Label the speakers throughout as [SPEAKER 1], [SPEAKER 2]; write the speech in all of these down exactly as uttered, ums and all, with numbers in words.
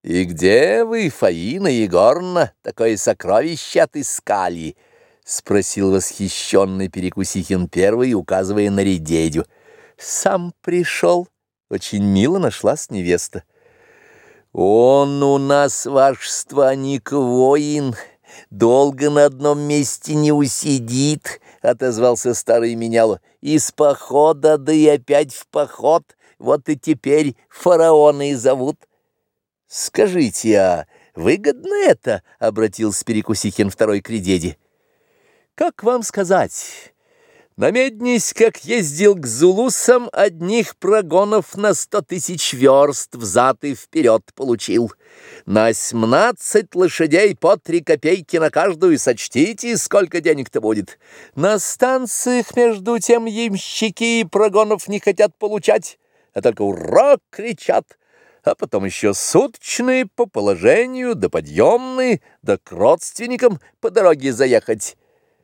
[SPEAKER 1] «И где вы, Фаина Егоровна, такое сокровище отыскали?» — спросил восхищенный Перекусихин первый, указывая на Редедю. «Сам пришел. Очень мило нашлась невеста». «Он у нас, вашество, не воин, долго на одном месте не усидит», — отозвался старый меняло. «Из похода, да и опять в поход, вот и теперь фараона и зовут». «Скажите, а выгодно это?» — обратился Перекусихин второй к Редеде. «Как вам сказать? Намеднись, как ездил к зулусам, одних прогонов на сто тысяч верст взад и вперед получил. На семнадцать лошадей по три копейки на каждую, сочтите, сколько денег-то будет. На станциях, между тем, ямщики и прогонов не хотят получать, а только «ура!» кричат. А потом еще суточные по положению, да подъемные, да к родственникам по дороге заехать.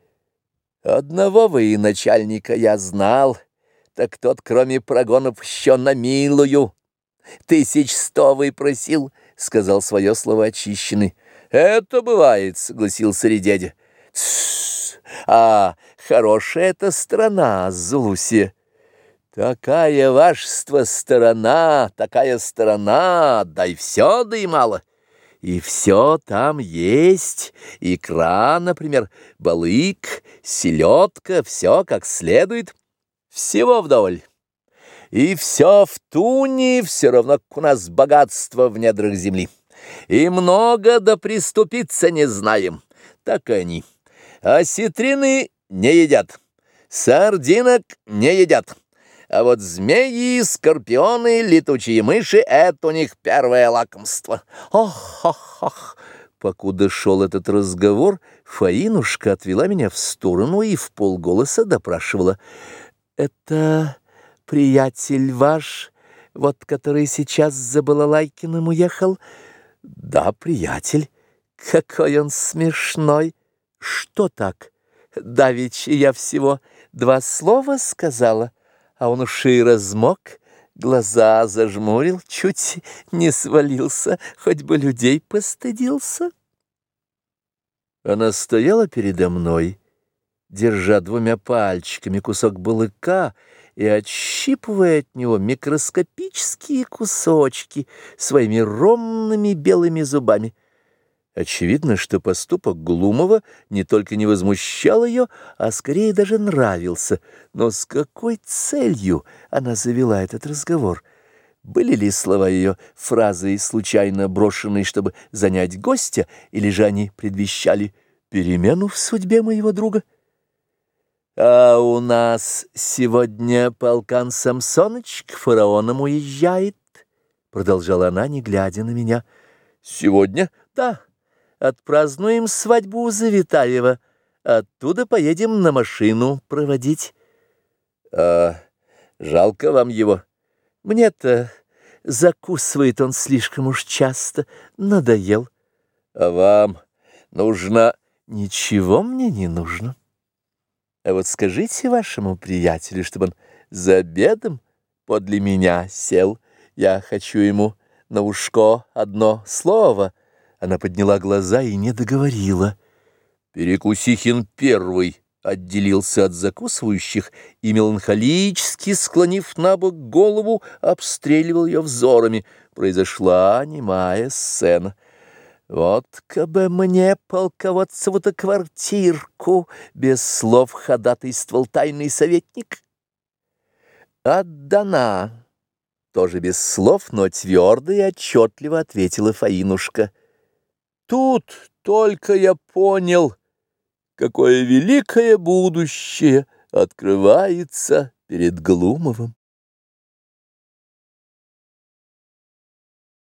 [SPEAKER 1] Одного вы и начальника я знал, так тот, кроме прогонов, еще на милую. Тысяч сто выпросил, — сказал свое слово очищенный. Это бывает, — согласился Редедя. Тссс, а хорошая эта страна, Зулусия. Такая вашество сторона, такая сторона, дай все, да и мало. И все там есть, икра, например, балык, селедка, все как следует, всего вдоволь. И все в туне, все равно как у нас богатство в недрах земли. И много да приступиться не знаем, так и они. Осетрины не едят, сардинок не едят. А вот змеи, скорпионы, летучие мыши — это у них первое лакомство. Ох, ох, ох! Покуда шел этот разговор, Фаинушка отвела меня в сторону и вполголоса допрашивала. «Это приятель ваш, вот который сейчас за Балалайкиным уехал?» «Да, приятель. Какой он смешной!» «Что так? Давеча я всего два слова сказала». А он уши размок, глаза зажмурил, чуть не свалился, хоть бы людей постыдился. Она стояла передо мной, держа двумя пальчиками кусок балыка и отщипывая от него микроскопические кусочки своими ровными белыми зубами. Очевидно, что поступок Глумова не только не возмущал ее, а скорее даже нравился. Но с какой целью она завела этот разговор? Были ли слова ее фразой, случайно брошенной, чтобы занять гостя, или же они предвещали перемену в судьбе моего друга? «А у нас сегодня полкан Самсоныч к фараонам уезжает», — продолжала она, не глядя на меня. «Сегодня?» «Да». Отпразднуем свадьбу у Завитаева. Оттуда поедем на машину проводить. А жалко вам его? Мне-то закусывает он слишком уж часто. Надоел. А вам нужно? Ничего мне не нужно. А вот скажите вашему приятелю, чтобы он за обедом подле меня сел. Я хочу ему на ушко одно слово. Она подняла глаза и не договорила. Перекусихин первый отделился от закусывающих и, меланхолически склонив на бок голову, обстреливал ее взорами. Произошла немая сцена. «Вот кабы мне полководцеву-то квартирку!» — без слов ходатайствовал тайный советник. «Отдана!» — тоже без слов, но твердо и отчетливо ответила Фаинушка. Тут только я понял, какое великое будущее открывается перед Глумовым.